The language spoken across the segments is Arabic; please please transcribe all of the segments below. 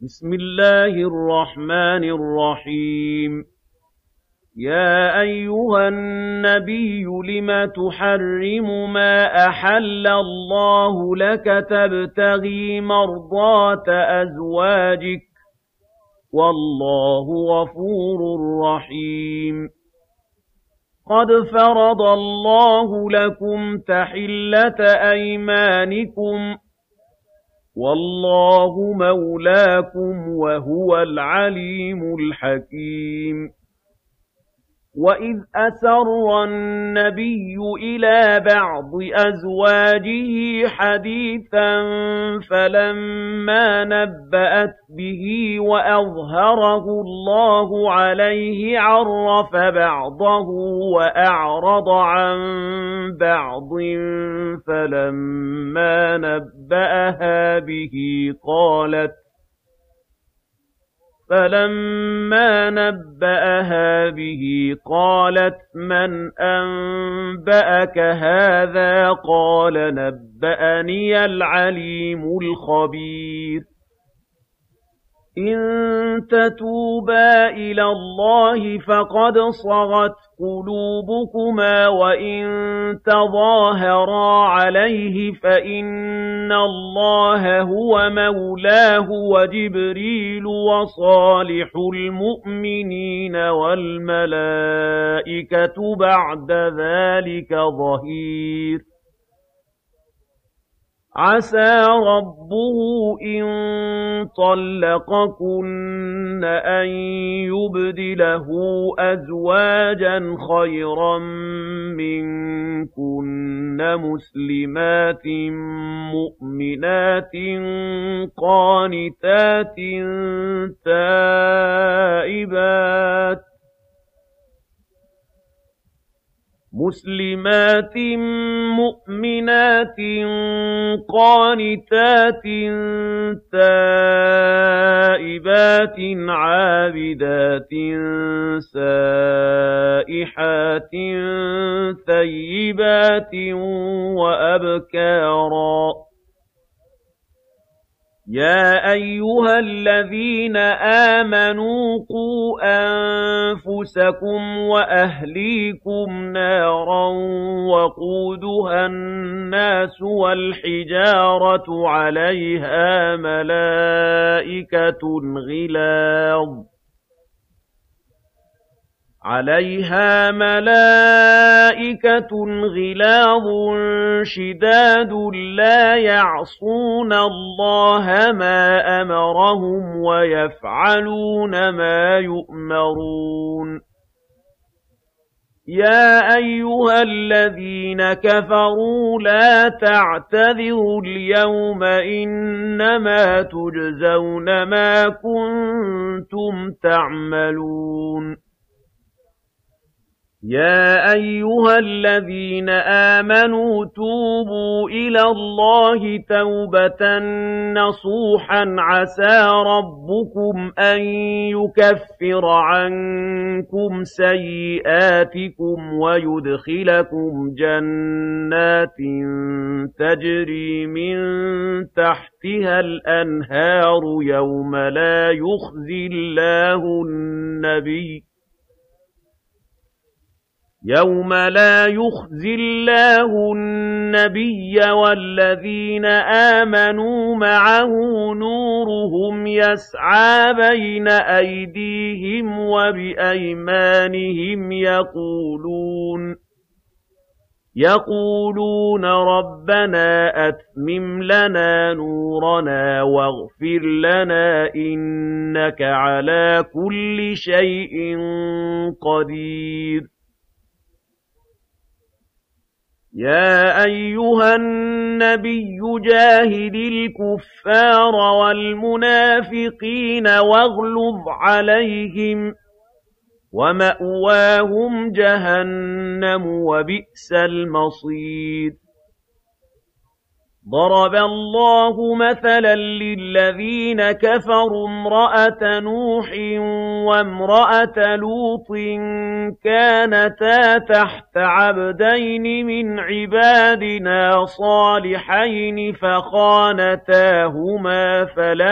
بسم الله الرحمن الرحيم يا أيها النبي لم تحرم ما أحل الله لك تبتغي مرضات أزواجك والله غفور رحيم قد فرض الله لكم تحلة أيمانكم والله مولاكم وهو العليم الحكيم وإذ أسر النبي إلى بعض أزواجه حديثا فلما نبأت به وأظهره الله عليه عرف بعضه وأعرض عن بعض فلما نبأها به قالت من أنبأك هذا قال نبأني العليم الخبير إن تتوبا إلى الله فقد صغت قلوبكما وإن تظاهرا عليه فإن الله هو مولاه وجبريل وصالح المؤمنين والملائكة بعد ذلك ظهير عسى ربه إن طلقكن أن يبدله أزواجا خيرا منكن مسلمات مؤمنات قانتات تائبات عابدات سائحات ثيبات وأبكارا يا أيها الذين آمنوا قوا أنفسكم وأهليكم نارا وقودها الناس والحجارة عليها ملائكة غلاظ شداد لا يعصون الله ما أمرهم ويفعلون ما يؤمرون يا أيها الذين كفروا لا تعتذروا اليوم إنما تجزون ما كنتم تعملون يا أيها الذين آمنوا توبوا إلى الله توبة نصوحا عسى ربكم أن يكفر عنكم سيئاتكم ويدخلكم جنات تجري من تحتها الأنهار يوم لا يخزي الله النبي والذين آمنوا معه نورهم يسعى بين أيديهم وبأيمانهم يقولون ربنا أتمم لنا نورنا واغفر لنا إنك على كل شيء قدير يا أيها النبي جاهد الكفار والمنافقين واغلظ عليهم ومأواهم جهنم وبئس المصير ضرب الله مثلا للذين كفروا امرأة نوح وامرأة لوط كانتا تحت عبدين من عبادنا صالحين فخانتاهما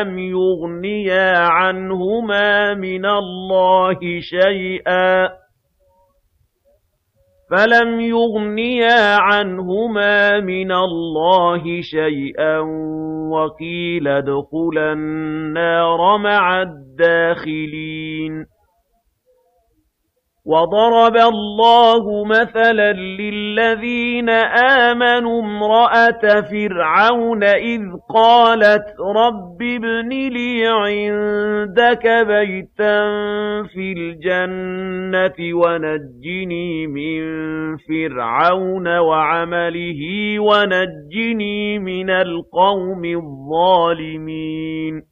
فلم يغنيا عنهما من الله شيئا وقيل ادخلا النار مع الداخلين وضرب الله مثلا للذين آمنوا امرأة فرعون إذ قالت رب ابن لي عندك بيتا في الجنة ونجني من فرعون وعمله ونجني من القوم الظالمين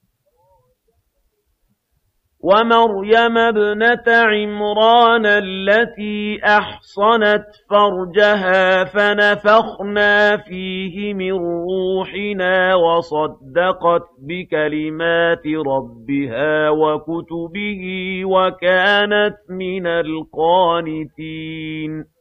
ومريم ابنة عمران التي أحصنت فرجها فنفخنا فيه من روحنا وصدقت بكلمات ربها وكتبه وكانت من القانتين